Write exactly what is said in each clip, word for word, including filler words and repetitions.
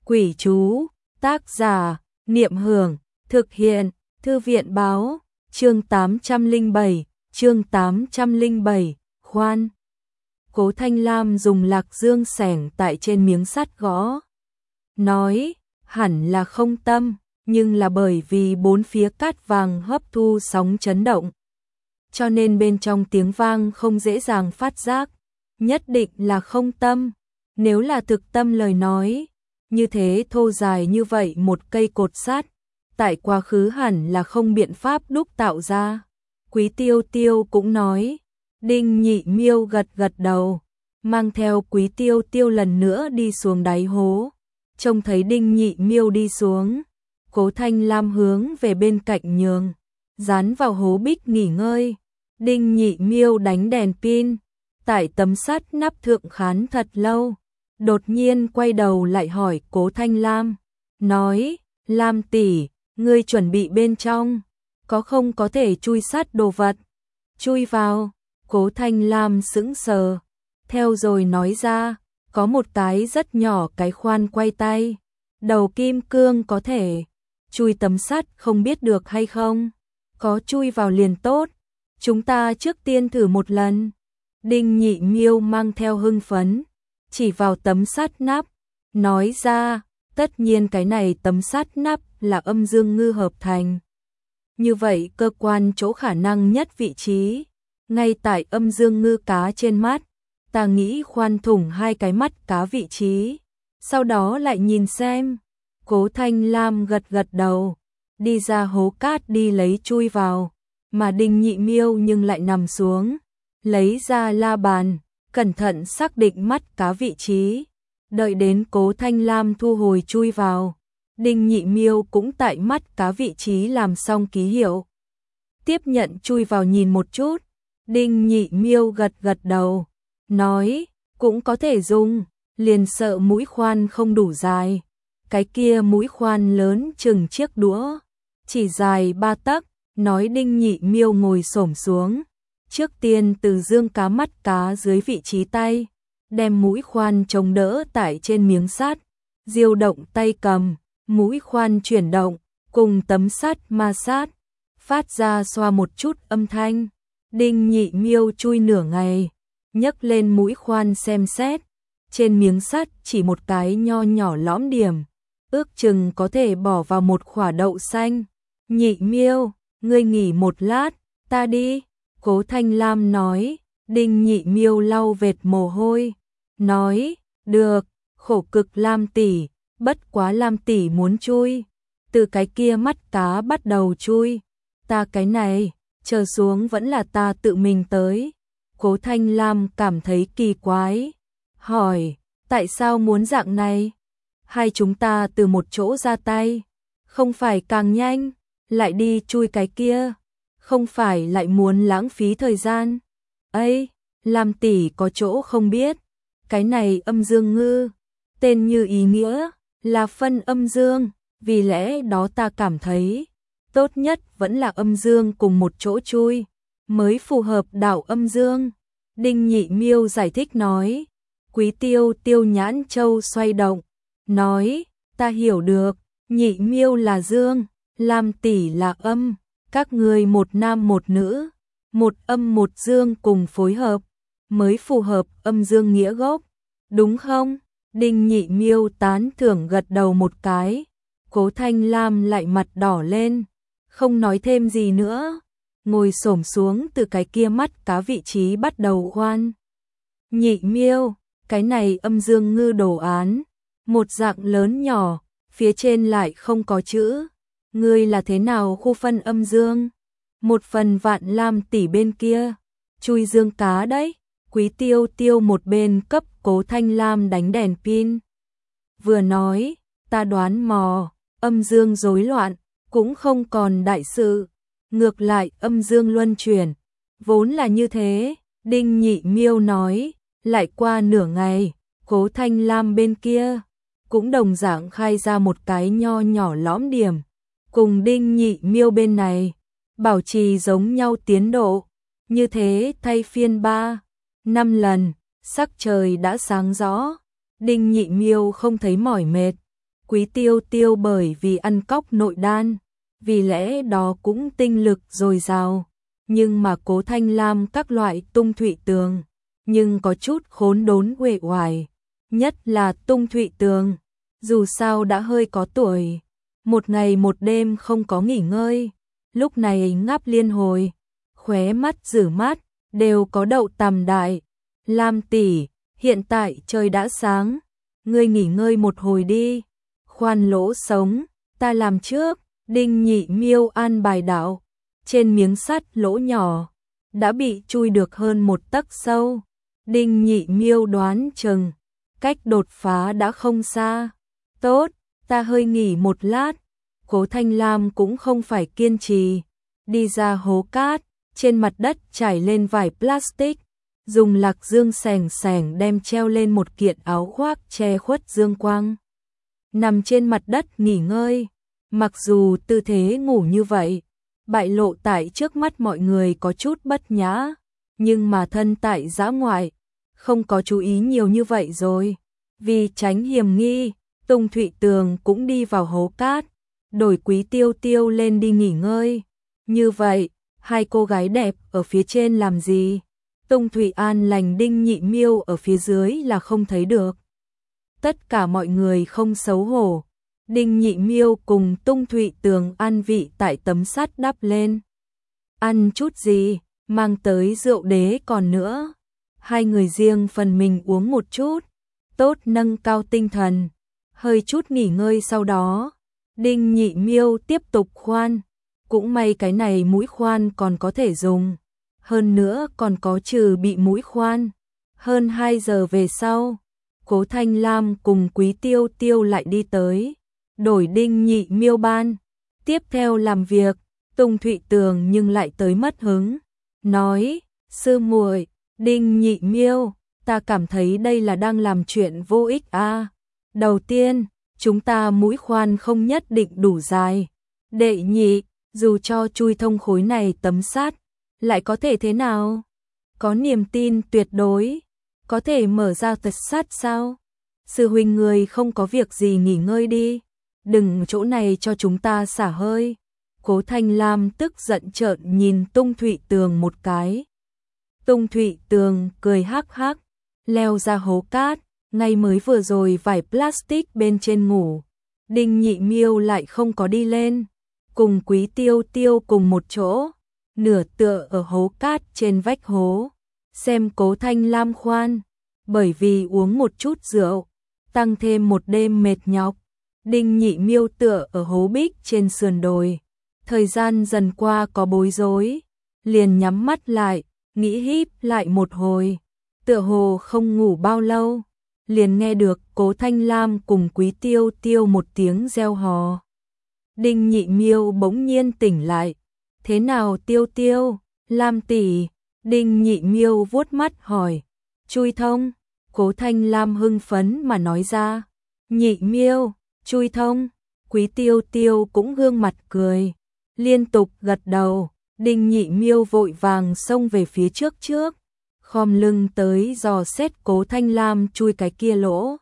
Quỷ chú, tác giả, Niệm Hưởng, thực hiện, Thư viện báo, chương tám trăm lẻ bảy, chương tám trăm lẻ bảy, khoan. Cố Thanh Lam dùng lạc dương xẻng tại trên miếng sắt gõ. Nói, hẳn là không tâm, nhưng là bởi vì bốn phía cát vàng hấp thu sóng chấn động. Cho nên bên trong tiếng vang không dễ dàng phát giác, nhất định là không tâm. Nếu là thực tâm lời nói, như thế thô dài như vậy một cây cột sắt, tại quá khứ hẳn là không biện pháp đúc tạo ra. Quý Tiêu Tiêu cũng nói, Đinh Nhị Miêu gật gật đầu, mang theo Quý Tiêu Tiêu lần nữa đi xuống đáy hố. Trông thấy Đinh Nhị Miêu đi xuống, Cố Thanh Lam hướng về bên cạnh nhường, dán vào hố bích nghỉ ngơi. Đinh Nhị Miêu đánh đèn pin, tại tấm sắt nắp thượng khán thật lâu, đột nhiên quay đầu lại hỏi Cố Thanh Lam, nói, Lam tỷ, ngươi chuẩn bị bên trong, có không có thể chui sắt đồ vật? Chui vào, Cố Thanh Lam sững sờ, theo rồi nói ra, có một cái rất nhỏ cái khoan quay tay, đầu kim cương có thể chui tấm sắt không biết được hay không? Có chui vào liền tốt, chúng ta trước tiên thử một lần. Đinh Nhị Miêu mang theo hưng phấn, chỉ vào tấm sắt nắp, nói ra, tất nhiên cái này tấm sắt nắp là âm dương ngư hợp thành. Như vậy cơ quan chỗ khả năng nhất vị trí, ngay tại âm dương ngư cá trên mắt, ta nghĩ khoan thủng hai cái mắt cá vị trí, sau đó lại nhìn xem. Cố Thanh Lam gật gật đầu, đi ra hố cát đi lấy chui vào, mà Đinh Nhị Miêu nhưng lại nằm xuống, lấy ra la bàn, cẩn thận xác định mắt cá vị trí. Đợi đến Cố Thanh Lam thu hồi chui vào, Đinh Nhị Miêu cũng tại mắt cá vị trí làm xong ký hiệu. Tiếp nhận chui vào nhìn một chút, Đinh Nhị Miêu gật gật đầu, nói, cũng có thể dùng, liền sợ mũi khoan không đủ dài. Cái kia mũi khoan lớn chừng chiếc đũa, chỉ dài ba tấc, nói. Đinh Nhị Miêu ngồi xổm xuống, trước tiên từ dương cá mắt cá dưới vị trí tay, đem mũi khoan chống đỡ tại trên miếng sắt, diêu động tay cầm, mũi khoan chuyển động, cùng tấm sắt ma sát, phát ra xoa một chút âm thanh. Đinh Nhị Miêu chui nửa ngày, nhấc lên mũi khoan xem xét, trên miếng sắt chỉ một cái nho nhỏ lõm điểm, ước chừng có thể bỏ vào một quả đậu xanh. Nhị Miêu, ngươi nghỉ một lát, ta đi. Cố Thanh Lam nói. Đinh Nhị Miêu lau vệt mồ hôi, nói, được, khổ cực Lam tỷ, bất quá Lam tỷ muốn chui, từ cái kia mắt cá bắt đầu chui, ta cái này, chờ xuống vẫn là ta tự mình tới. Cố Thanh Lam cảm thấy kỳ quái, hỏi, tại sao muốn dạng này? Hai chúng ta từ một chỗ ra tay, không phải càng nhanh, lại đi chui cái kia, không phải lại muốn lãng phí thời gian. Ây, Lam tỷ có chỗ không biết, cái này âm dương ngư, tên như ý nghĩa, là phân âm dương, vì lẽ đó ta cảm thấy, tốt nhất vẫn là âm dương cùng một chỗ chui, mới phù hợp đạo âm dương. Đinh Nhị Miêu giải thích nói. Quý Tiêu Tiêu nhãn châu xoay động, nói, ta hiểu được, Nhị Miêu là dương, Lam tỷ là âm, các người một nam một nữ, một âm một dương cùng phối hợp, mới phù hợp âm dương nghĩa gốc, đúng không? Đinh Nhị Miêu tán thưởng gật đầu một cái. Cố Thanh Lam lại mặt đỏ lên, không nói thêm gì nữa, ngồi xổm xuống từ cái kia mắt cá vị trí bắt đầu khoan. Nhị Miêu, cái này âm dương ngư đồ án, một dạng lớn nhỏ, phía trên lại không có chữ, ngươi là thế nào khu phân âm dương? Một phần Vạn Lam tỷ bên kia, chui dương cá đấy. Quý Tiêu Tiêu một bên cấp Cố Thanh Lam đánh đèn pin, vừa nói, ta đoán mò, âm dương rối loạn, cũng không còn đại sự, ngược lại âm dương luân chuyển, vốn là như thế. Đinh Nhị Miêu nói. Lại qua nửa ngày, Cố Thanh Lam bên kia cũng đồng dạng khai ra một cái nho nhỏ lõm điểm, cùng Đinh Nhị Miêu bên này bảo trì giống nhau tiến độ, như thế thay phiên ba, năm lần, sắc trời đã sáng rõ. Đinh Nhị Miêu không thấy mỏi mệt, Quý Tiêu Tiêu bởi vì ăn cóc nội đan, vì lẽ đó cũng tinh lực dồi dào, nhưng mà Cố Thanh Lam các loại Tung Thụy Tường, nhưng có chút khốn đốn uể oải, nhất là Tung Thụy Tường, dù sao đã hơi có tuổi, một ngày một đêm không có nghỉ ngơi, lúc này ngáp liên hồi, khóe mắt rử mát, đều có đậu tằm đại. Lam tỷ, hiện tại trời đã sáng, ngươi nghỉ ngơi một hồi đi. Khoan lỗ sống, ta làm trước. Đinh Nhị Miêu an bài đạo, trên miếng sắt lỗ nhỏ đã bị chui được hơn một tấc sâu. Đinh Nhị Miêu đoán chừng cách đột phá đã không xa. Tốt, ta hơi nghỉ một lát. Cố Thanh Lam cũng không phải kiên trì, đi ra hố cát, trên mặt đất trải lên vải plastic, dùng lạc dương sẻng sẻng đem treo lên một kiện áo khoác che khuất dương quang. Nằm trên mặt đất nghỉ ngơi, mặc dù tư thế ngủ như vậy, bại lộ tại trước mắt mọi người có chút bất nhã, nhưng mà thân tại dã ngoại, không có chú ý nhiều như vậy rồi. Vì tránh hiểm nghi, Tung Thụy Tường cũng đi vào hố cát, đổi Quý Tiêu Tiêu lên đi nghỉ ngơi. Như vậy, hai cô gái đẹp ở phía trên làm gì? Tung Thụy An lành Đinh Nhị Miêu ở phía dưới là không thấy được. Tất cả mọi người không xấu hổ. Đinh Nhị Miêu cùng Tung Thụy Tường ăn vị tại tấm sắt đắp lên. Ăn chút gì, mang tới rượu đế còn nữa. Hai người riêng phần mình uống một chút, tốt nâng cao tinh thần. Hơi chút nghỉ ngơi sau đó, Đinh Nhị Miêu tiếp tục khoan. Cũng may cái này mũi khoan còn có thể dùng. Hơn nữa còn có trừ bị mũi khoan. Hơn hai giờ về sau, Cố Thanh Lam cùng Quý Tiêu Tiêu lại đi tới, đổi Đinh Nhị Miêu ban. Tiếp theo làm việc, Tung Thụy Tường nhưng lại tới mất hứng, nói: "Sư muội, Đinh Nhị Miêu, ta cảm thấy đây là đang làm chuyện vô ích a. À. Đầu tiên, chúng ta mũi khoan không nhất định đủ dài. Đệ nhị, dù cho chui thông khối này tấm sắt, lại có thể thế nào? Có niềm tin tuyệt đối, có thể mở ra tật sắt sao? Sư huynh người không có việc gì nghỉ ngơi đi, đừng chỗ này cho chúng ta xả hơi." Cố Thanh Lam tức giận trợn nhìn Tung Thụy Tường một cái. Tung Thụy Tường cười hắc hắc, leo ra hố cát, ngay mới vừa rồi vải plastic bên trên ngủ. Đinh Nhị Miêu lại không có đi lên, cùng Quý Tiêu Tiêu cùng một chỗ, nửa tựa ở hố cát trên vách hố, xem Cố Thanh Lam khoan, bởi vì uống một chút rượu, tăng thêm một đêm mệt nhọc. Đinh Nhị Miêu tựa ở hố bích trên sườn đồi, thời gian dần qua có bối rối, liền nhắm mắt lại, nghĩ híp lại một hồi, tựa hồ không ngủ bao lâu, liền nghe được Cố Thanh Lam cùng Quý Tiêu Tiêu một tiếng reo hò. Đinh Nhị Miêu bỗng nhiên tỉnh lại, "Thế nào Tiêu Tiêu, Lam tỷ?" Đinh Nhị Miêu vuốt mắt hỏi. "Chui thông." Cố Thanh Lam hưng phấn mà nói ra. "Nhị Miêu, chui thông." Quý Tiêu Tiêu cũng gương mặt cười, liên tục gật đầu. Đinh Nhị Miêu vội vàng xông về phía trước trước, khom lưng tới dò xét Cố Thanh Lam chui cái kia lỗ.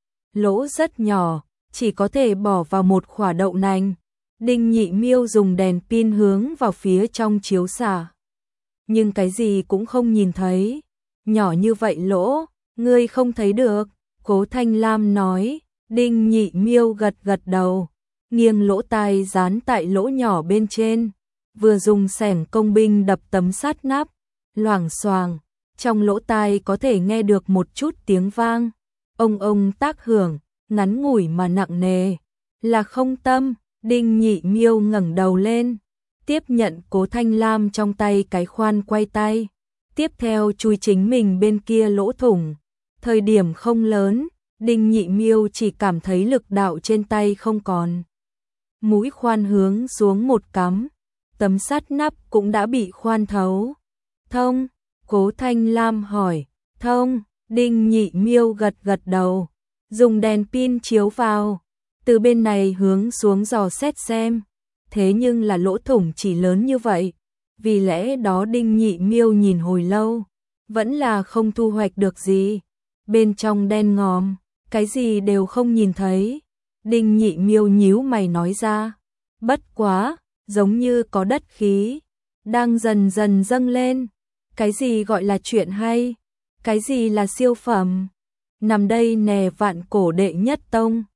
Lỗ rất nhỏ, chỉ có thể bỏ vào một quả đậu nành. Đinh Nhị Miêu dùng đèn pin hướng vào phía trong chiếu xạ, nhưng cái gì cũng không nhìn thấy. "Nhỏ như vậy lỗ, ngươi không thấy được?" Cố Thanh Lam nói. Đinh Nhị Miêu gật gật đầu, nghiêng lỗ tai dán tại lỗ nhỏ bên trên, vừa dùng xẻng công binh đập tấm sắt nắp, loảng xoảng, trong lỗ tai có thể nghe được một chút tiếng vang, ông ông tác hưởng, ngắn ngủi mà nặng nề, là không tâm. Đinh Nhị Miêu ngẩng đầu lên, tiếp nhận Cố Thanh Lam trong tay cái khoan quay tay, tiếp theo chui chính mình bên kia lỗ thủng. Thời điểm không lớn, Đinh Nhị Miêu chỉ cảm thấy lực đạo trên tay không còn. Mũi khoan hướng xuống một cắm, tấm sắt nắp cũng đã bị khoan thấu. "Thông?" Cố Thanh Lam hỏi. "Thông." Đinh Nhị Miêu gật gật đầu, dùng đèn pin chiếu vào, từ bên này hướng xuống dò xét xem. Thế nhưng là lỗ thủng chỉ lớn như vậy, vì lẽ đó Đinh Nhị Miêu nhìn hồi lâu, vẫn là không thu hoạch được gì. Bên trong đen ngòm, cái gì đều không nhìn thấy. Đinh Nhị Miêu nhíu mày nói ra. Bất quá, giống như có đất khí đang dần dần dâng lên. Cái gì gọi là chuyện hay? Cái gì là siêu phẩm? Nằm đây nè, vạn cổ đệ nhất tông.